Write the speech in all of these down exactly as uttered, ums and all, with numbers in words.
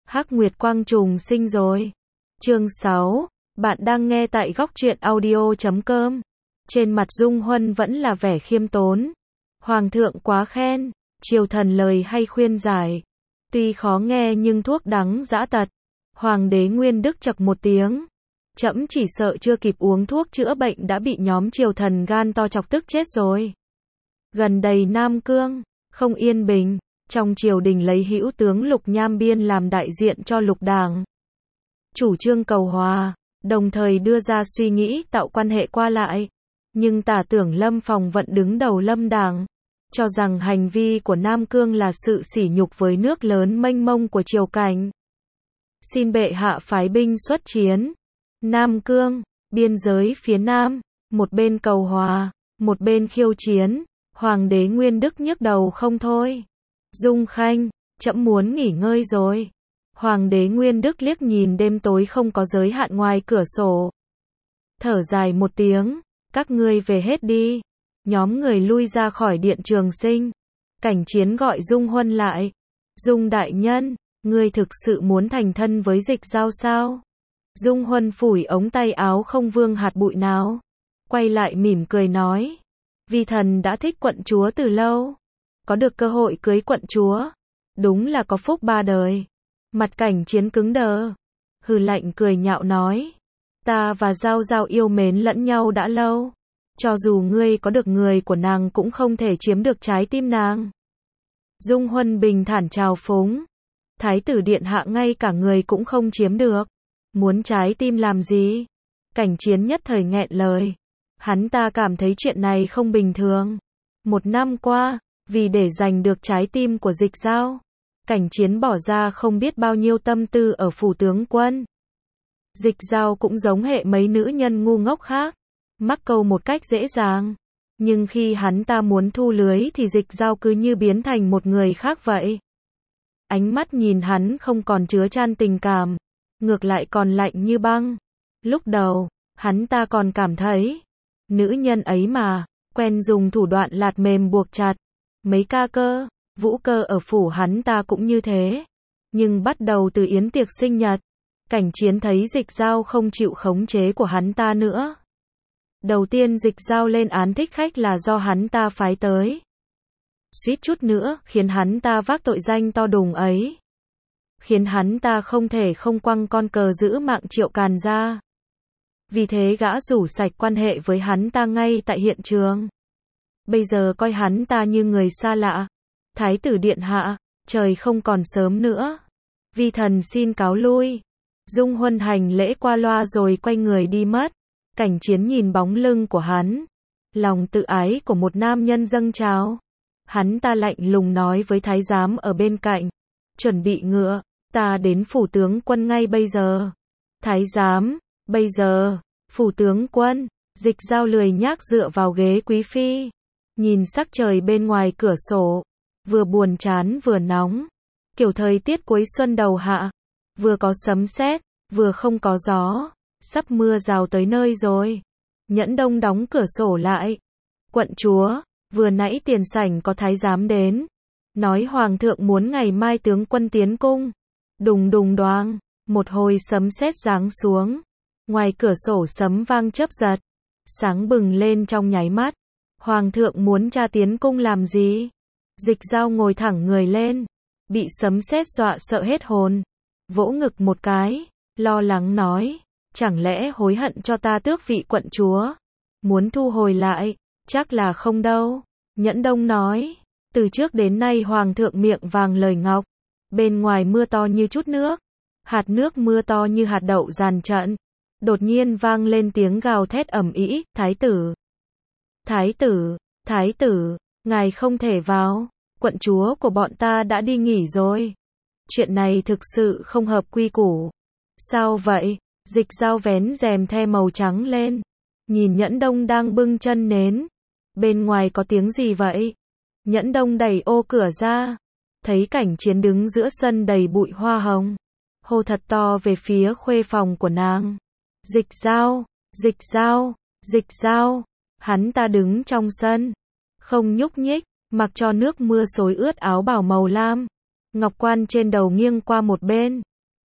Hắc Nguyệt Quang trùng sinh rồi. Chương sáu, bạn đang nghe tại góc truyện audio chấm com. Trên mặt Dung Huân vẫn là vẻ khiêm tốn. Hoàng thượng quá khen, triều thần lời hay khuyên giải. Tuy khó nghe nhưng thuốc đắng dã tật. Hoàng đế Nguyên Đức chậc một tiếng. Trẫm chỉ sợ chưa kịp uống thuốc chữa bệnh đã bị nhóm triều thần gan to chọc tức chết rồi. Gần đây Nam Cương, không yên bình. Trong triều đình lấy hữu tướng Lục Nham Biên làm đại diện cho lục đảng. Chủ trương cầu hòa, đồng thời đưa ra suy nghĩ tạo quan hệ qua lại. Nhưng tả tưởng Lâm Phòng vẫn đứng đầu Lâm đảng, cho rằng hành vi của Nam Cương là sự sỉ nhục với nước lớn mênh mông của triều cảnh. Xin bệ hạ phái binh xuất chiến. Nam Cương, biên giới phía Nam, một bên cầu hòa, một bên khiêu chiến. Hoàng đế Nguyên Đức nhức đầu không thôi. Dung Khanh, trẫm muốn nghỉ ngơi rồi. Hoàng đế Nguyên Đức liếc nhìn đêm tối không có giới hạn ngoài cửa sổ. Thở dài một tiếng, các ngươi về hết đi. Nhóm người lui ra khỏi điện Trường Sinh. Cảnh Chiến gọi Dung Huân lại. Dung đại nhân, ngươi thực sự muốn thành thân với Dịch Giao sao? Dung Huân phủi ống tay áo không vương hạt bụi nào. Quay lại mỉm cười nói. Vi thần đã thích quận chúa từ lâu. Có được cơ hội cưới quận chúa, đúng là có phúc ba đời. Mặt Cảnh Chiến cứng đờ, hừ lạnh cười nhạo nói, ta và Giao Giao yêu mến lẫn nhau đã lâu, cho dù ngươi có được người của nàng cũng không thể chiếm được trái tim nàng. Dung Huân bình thản trào phúng, thái tử điện hạ ngay cả người cũng không chiếm được, muốn trái tim làm gì? Cảnh Chiến nhất thời nghẹn lời, hắn ta cảm thấy chuyện này không bình thường. Một năm qua, vì để giành được trái tim của Dịch Giao, Cảnh Chiến bỏ ra không biết bao nhiêu tâm tư ở phủ tướng quân. Dịch Giao cũng giống hệ mấy nữ nhân ngu ngốc khác, mắc câu một cách dễ dàng. Nhưng khi hắn ta muốn thu lưới thì Dịch Giao cứ như biến thành một người khác vậy. Ánh mắt nhìn hắn không còn chứa chan tình cảm, ngược lại còn lạnh như băng. Lúc đầu, hắn ta còn cảm thấy, nữ nhân ấy mà, quen dùng thủ đoạn lạt mềm buộc chặt. Mấy ca cơ, vũ cơ ở phủ hắn ta cũng như thế. Nhưng bắt đầu từ yến tiệc sinh nhật, Cảnh Chiến thấy Dịch Giao không chịu khống chế của hắn ta nữa. Đầu tiên Dịch Giao lên án thích khách là do hắn ta phái tới. Suýt chút nữa khiến hắn ta vác tội danh to đùng ấy. Khiến hắn ta không thể không quăng con cờ giữ mạng Triệu Càn ra. Vì thế gã rủ sạch quan hệ với hắn ta ngay tại hiện trường. Bây giờ coi hắn ta như người xa lạ. Thái tử điện hạ, trời không còn sớm nữa. Vi thần xin cáo lui. Dung Huân hành lễ qua loa rồi quay người đi mất. Cảnh Chiến nhìn bóng lưng của hắn. Lòng tự ái của một nam nhân dâng trào. Hắn ta lạnh lùng nói với thái giám ở bên cạnh. Chuẩn bị ngựa, ta đến phủ tướng quân ngay bây giờ. Thái giám, bây giờ, phủ tướng quân, Dịch Giao lười nhác dựa vào ghế quý phi. Nhìn sắc trời bên ngoài cửa sổ, vừa buồn chán vừa nóng, kiểu thời tiết cuối xuân đầu hạ, vừa có sấm sét, vừa không có gió, sắp mưa rào tới nơi rồi. Nhẫn Đông đóng cửa sổ lại. Quận chúa, vừa nãy tiền sảnh có thái giám đến, nói hoàng thượng muốn ngày mai tướng quân tiến cung. Đùng đùng đoàng, một hồi sấm sét giáng xuống, ngoài cửa sổ sấm vang chớp giật, sáng bừng lên trong nháy mắt. Hoàng thượng muốn cha tiến cung làm gì? Dịch Giao ngồi thẳng người lên, bị sấm sét dọa sợ hết hồn, vỗ ngực một cái, lo lắng nói, chẳng lẽ hối hận cho ta tước vị quận chúa? Muốn thu hồi lại, chắc là không đâu. Nhẫn Đông nói, từ trước đến nay hoàng thượng miệng vàng lời ngọc, bên ngoài mưa to như chút nước, hạt nước mưa to như hạt đậu dàn trận. Đột nhiên vang lên tiếng gào thét ầm ĩ, thái tử. Thái tử, thái tử, ngài không thể vào, quận chúa của bọn ta đã đi nghỉ rồi. Chuyện này thực sự không hợp quy củ. Sao vậy? Dịch Giao vén rèm the màu trắng lên, nhìn Nhẫn Đông đang bưng chân nến. Bên ngoài có tiếng gì vậy? Nhẫn Đông đẩy ô cửa ra, thấy Cảnh Chiến đứng giữa sân đầy bụi hoa hồng, hô thật to về phía khuê phòng của nàng. Dịch Giao, Dịch Giao, Dịch Giao. Hắn ta đứng trong sân, không nhúc nhích, mặc cho nước mưa xối ướt áo bào màu lam. Ngọc quan trên đầu nghiêng qua một bên,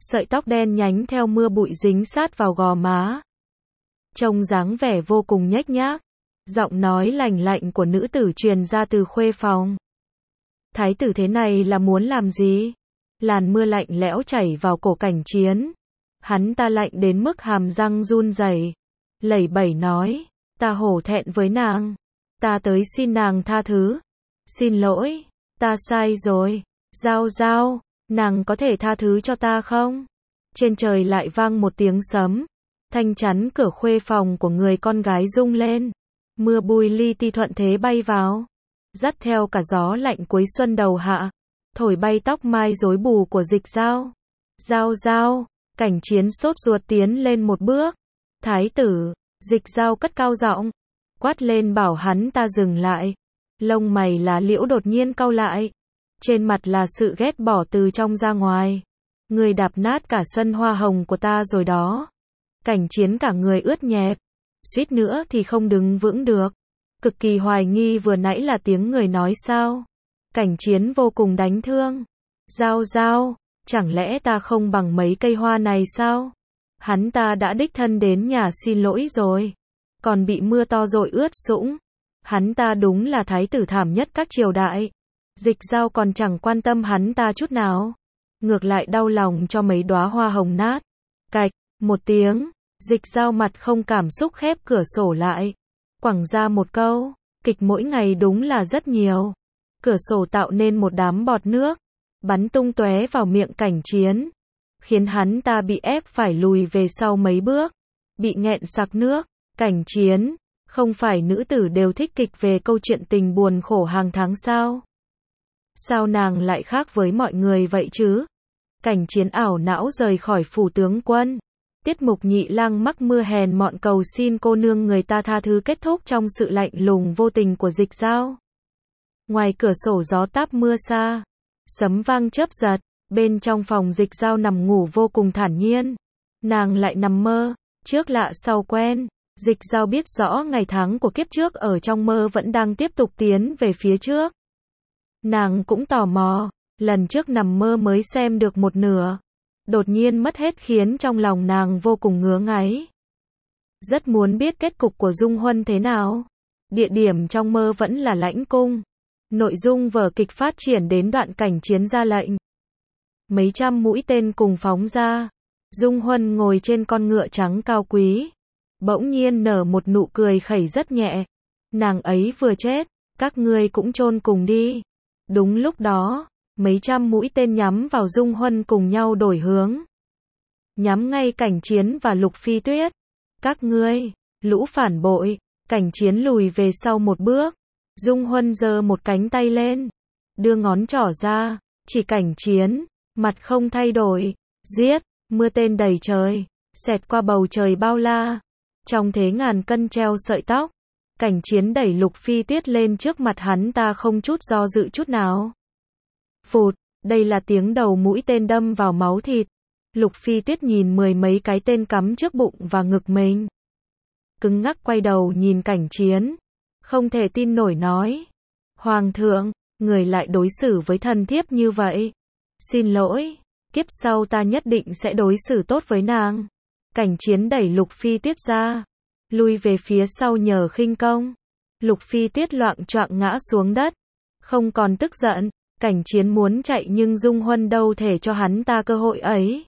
sợi tóc đen nhánh theo mưa bụi dính sát vào gò má. Trông dáng vẻ vô cùng nhếch nhác. Giọng nói lành lạnh của nữ tử truyền ra từ khuê phòng. Thái tử thế này là muốn làm gì? Làn mưa lạnh lẽo chảy vào cổ Cảnh Chiến. Hắn ta lạnh đến mức hàm răng run rẩy, lẩy bẩy nói, ta hổ thẹn với nàng, ta tới xin nàng tha thứ. Xin lỗi, ta sai rồi. Giao Giao, nàng có thể tha thứ cho ta không? Trên trời lại vang một tiếng sấm, thanh chắn cửa khuê phòng của người con gái rung lên. Mưa bụi li ti thuận thế bay vào, dắt theo cả gió lạnh cuối xuân đầu hạ, thổi bay tóc mai rối bù của Dịch Giao. Giao Giao, Cảnh Chiến sốt ruột tiến lên một bước. Thái tử, Dịch Giao cất cao giọng, quát lên bảo hắn ta dừng lại. Lông mày lá liễu đột nhiên cau lại, trên mặt là sự ghét bỏ từ trong ra ngoài. Người đạp nát cả sân hoa hồng của ta rồi đó. Cảnh Chiến cả người ướt nhẹp, suýt nữa thì không đứng vững được. Cực kỳ hoài nghi vừa nãy là tiếng người nói sao. Cảnh Chiến vô cùng đánh thương. Giao Giao, chẳng lẽ ta không bằng mấy cây hoa này sao? Hắn ta đã đích thân đến nhà xin lỗi rồi, còn bị mưa to dội ướt sũng. Hắn ta đúng là thái tử thảm nhất các triều đại. Dịch Giao còn chẳng quan tâm hắn ta chút nào, ngược lại đau lòng cho mấy đóa hoa hồng nát. Cạch, một tiếng, Dịch Giao mặt không cảm xúc khép cửa sổ lại, quẳng ra một câu, kịch mỗi ngày đúng là rất nhiều. Cửa sổ tạo nên một đám bọt nước, bắn tung tóe vào miệng Cảnh Chiến, khiến hắn ta bị ép phải lùi về sau mấy bước, bị nghẹn sặc nước. Cảnh Chiến, không phải nữ tử đều thích kịch về câu chuyện tình buồn khổ hàng tháng sao? Sao nàng lại khác với mọi người vậy chứ? Cảnh Chiến ảo não rời khỏi phủ tướng quân. Tiết mục Nhị Lang mắc mưa hèn mọn cầu xin cô nương người ta tha thứ kết thúc trong sự lạnh lùng vô tình của Dịch Giao. Ngoài cửa sổ gió táp mưa xa, sấm vang chớp giật, bên trong phòng Dịch Giao nằm ngủ vô cùng thản nhiên. Nàng lại nằm mơ, trước lạ sau quen. Dịch Giao biết rõ ngày tháng của kiếp trước ở trong mơ vẫn đang tiếp tục tiến về phía trước. Nàng cũng tò mò, lần trước nằm mơ mới xem được một nửa, đột nhiên mất hết khiến trong lòng nàng vô cùng ngứa ngáy. Rất muốn biết kết cục của Dung Huân thế nào. Địa điểm trong mơ vẫn là Lãnh Cung. Nội dung vở kịch phát triển đến đoạn Cảnh Chiến ra lệnh. Mấy trăm mũi tên cùng phóng ra. Dung Huân ngồi trên con ngựa trắng cao quý, bỗng nhiên nở một nụ cười khẩy rất nhẹ. Nàng ấy vừa chết, các ngươi cũng chôn cùng đi. Đúng lúc đó, mấy trăm mũi tên nhắm vào Dung Huân cùng nhau đổi hướng, nhắm ngay Cảnh Chiến và Lục Phi Tuyết. Các ngươi, lũ phản bội. Cảnh Chiến lùi về sau một bước. Dung Huân giơ một cánh tay lên, đưa ngón trỏ ra, chỉ Cảnh Chiến, mặt không thay đổi. Giết. Mưa tên đầy trời, xẹt qua bầu trời bao la. Trong thế ngàn cân treo sợi tóc, Cảnh Chiến đẩy Lục Phi Tuyết lên trước mặt hắn ta không chút do dự chút nào. Phụt, đây là tiếng đầu mũi tên đâm vào máu thịt. Lục Phi Tuyết nhìn mười mấy cái tên cắm trước bụng và ngực mình, cứng ngắc quay đầu nhìn Cảnh Chiến, không thể tin nổi nói: Hoàng thượng, người lại đối xử với thần thiếp như vậy. Xin lỗi, kiếp sau ta nhất định sẽ đối xử tốt với nàng. Cảnh Chiến đẩy Lục Phi Tuyết ra, lui về phía sau nhờ khinh công. Lục Phi Tuyết loạng choạng ngã xuống đất, không còn tức giận. Cảnh Chiến muốn chạy nhưng Dung Huân đâu thể cho hắn ta cơ hội ấy.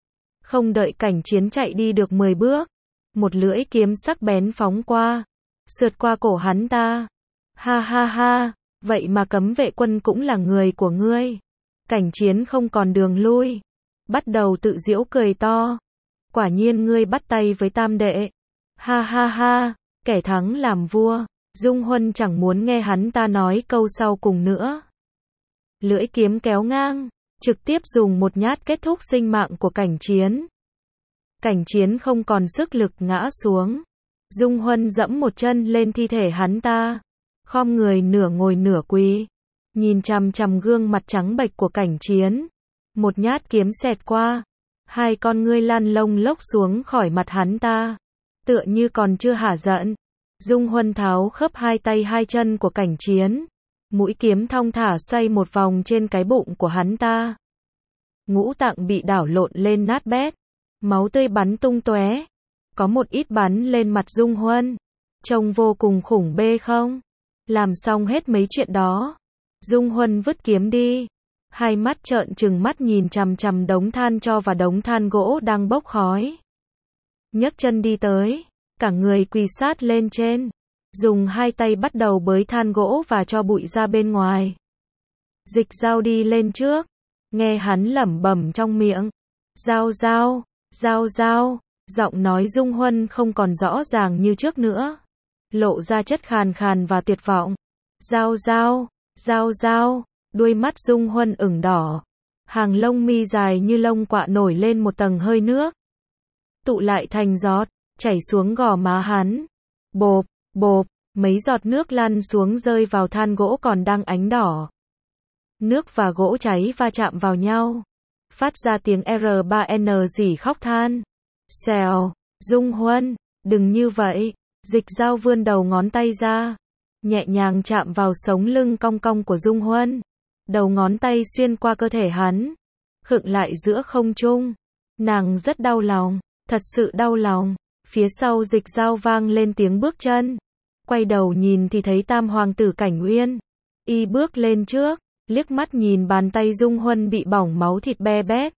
Không đợi Cảnh Chiến chạy đi được mười bước, một lưỡi kiếm sắc bén phóng qua, sượt qua cổ hắn ta. Ha ha ha, vậy mà Cấm Vệ Quân cũng là người của ngươi. Cảnh Chiến không còn đường lui, bắt đầu tự giễu cười to. Quả nhiên ngươi bắt tay với tam đệ. Ha ha ha, kẻ thắng làm vua. Dung Huân chẳng muốn nghe hắn ta nói câu sau cùng nữa. Lưỡi kiếm kéo ngang, trực tiếp dùng một nhát kết thúc sinh mạng của Cảnh Chiến. Cảnh Chiến không còn sức lực ngã xuống. Dung Huân dẫm một chân lên thi thể hắn ta, khom người nửa ngồi nửa quỳ, nhìn chằm chằm gương mặt trắng bệch của Cảnh Chiến. Một nhát kiếm xẹt qua, hai con ngươi lăn lông lốc xuống khỏi mặt hắn ta, tựa như còn chưa hả giận. Dung Huân tháo khớp hai tay hai chân của Cảnh Chiến, mũi kiếm thong thả xoay một vòng trên cái bụng của hắn ta. ngũ tạng bị đảo lộn lên nát bét, máu tươi bắn tung tóe, có một ít bắn lên mặt Dung Huân, trông vô cùng khủng bê không? Làm xong hết mấy chuyện đó, Dung Huân vứt kiếm đi, hai mắt trợn trừng mắt nhìn chằm chằm đống than tro và đống than gỗ đang bốc khói. Nhấc chân đi tới, cả người quỳ sát lên trên, dùng hai tay bắt đầu bới than gỗ và cho bụi ra bên ngoài. Dịch Dao đi lên trước, nghe hắn lẩm bẩm trong miệng, Dao Dao, Dao Dao, giọng nói Dung Huân không còn rõ ràng như trước nữa, lộ ra chất khàn khàn và tuyệt vọng. Dao Dao, Dao Dao, đuôi mắt Dung Huân ửng đỏ, hàng lông mi dài như lông quạ nổi lên một tầng hơi nước, tụ lại thành giọt, chảy xuống gò má hắn. Bộp, bộp, mấy giọt nước lăn xuống rơi vào than gỗ còn đang ánh đỏ. Nước và gỗ cháy va chạm vào nhau, phát ra tiếng R ba N rỉ khóc than. Xèo, Dung Huân, đừng như vậy. Dịch Dao vươn đầu ngón tay ra, nhẹ nhàng chạm vào sống lưng cong cong của Dung Huân. Đầu ngón tay xuyên qua cơ thể hắn, khựng lại giữa không trung. Nàng rất đau lòng, thật sự đau lòng. Phía sau Dịch Dao vang lên tiếng bước chân. Quay đầu nhìn thì thấy Tam hoàng tử Cảnh Uyên. Y bước lên trước, liếc mắt nhìn bàn tay Dung Huân bị bỏng máu thịt be bét.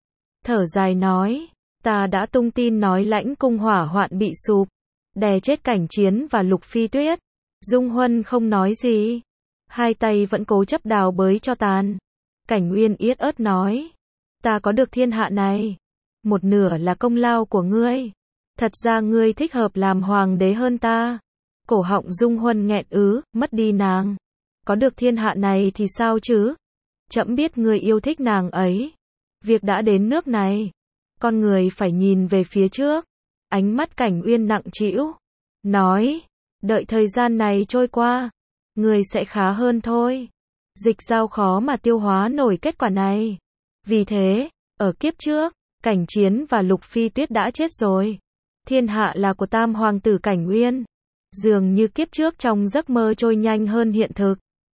Thở dài nói, ta đã tung tin nói Lãnh cung hỏa hoạn bị sụp, đè chết Cảnh Chiến và Lục Phi Tuyết. Dung Huân không nói gì, hai tay vẫn cố chấp đào bới cho tàn. Cảnh Uyên yết ớt nói, ta có được thiên hạ này, một nửa là công lao của ngươi. Thật ra ngươi thích hợp làm hoàng đế hơn ta. Cổ họng Dung Huân nghẹn ứ, mất đi nàng. Có được thiên hạ này thì sao chứ? Trẫm biết ngươi yêu thích nàng ấy. Việc đã đến nước này, con người phải nhìn về phía trước. Ánh mắt Cảnh Uyên nặng trĩu, nói, đợi thời gian này trôi qua, ngươi sẽ khá hơn thôi. Dịch Dao khó mà tiêu hóa nổi kết quả này. Vì thế, ở kiếp trước, Cảnh Chiến và Lục Phi Tuyết đã chết rồi. Thiên hạ là của Tam hoàng tử Cảnh Uyên. Dường như kiếp trước trong giấc mơ trôi nhanh hơn hiện thực.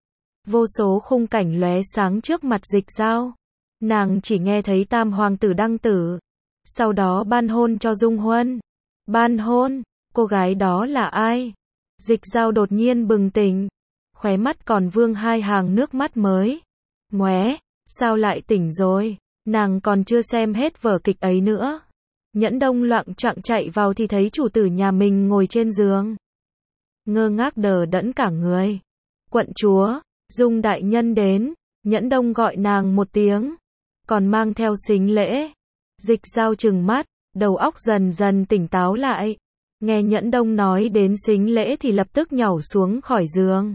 Vô số khung cảnh lóe sáng trước mặt Dịch Dao. Nàng chỉ nghe thấy Tam hoàng tử đăng tử, sau đó ban hôn cho Dung Huân. Ban hôn, cô gái đó là ai? Dịch Dao đột nhiên bừng tỉnh, khóe mắt còn vương hai hàng nước mắt mới. Ngoé, sao lại tỉnh rồi? Nàng còn chưa xem hết vở kịch ấy nữa. Nhẫn Đông loạng choạng chạy vào thì thấy chủ tử nhà mình ngồi trên giường, ngơ ngác đờ đẫn cả người. Quận chúa, Dung đại nhân đến. Nhẫn Đông gọi nàng một tiếng, còn mang theo sính lễ. Dịch Dao trừng mắt, đầu óc dần dần tỉnh táo lại. Nghe Nhẫn Đông nói đến sính lễ thì lập tức nhảy xuống khỏi giường.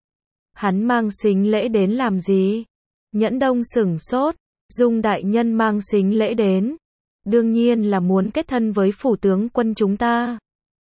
Hắn mang sính lễ đến làm gì? Nhẫn Đông sửng sốt. Dung đại nhân mang sính lễ đến, đương nhiên là muốn kết thân với phủ tướng quân chúng ta.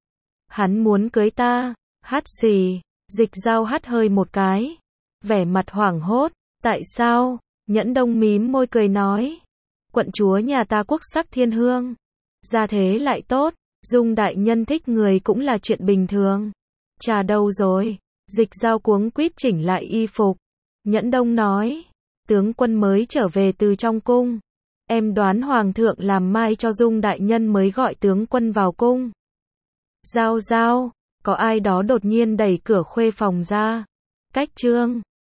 Hắn muốn cưới ta. Hắt xì. Dịch Dao hắt hơi một cái, vẻ mặt hoảng hốt. Tại sao? Nhẫn Đông mím môi cười nói, quận chúa nhà ta quốc sắc thiên hương, gia thế lại tốt, Dung đại nhân thích người cũng là chuyện bình thường. Trà đâu rồi? Dịch Dao cuống quýt chỉnh lại y phục. Nhẫn Đông nói, tướng quân mới trở về từ trong cung. Em đoán hoàng thượng làm mai cho Dung đại nhân mới gọi tướng quân vào cung. Dao Dao, có ai đó đột nhiên đẩy cửa khuê phòng ra. Cách trương.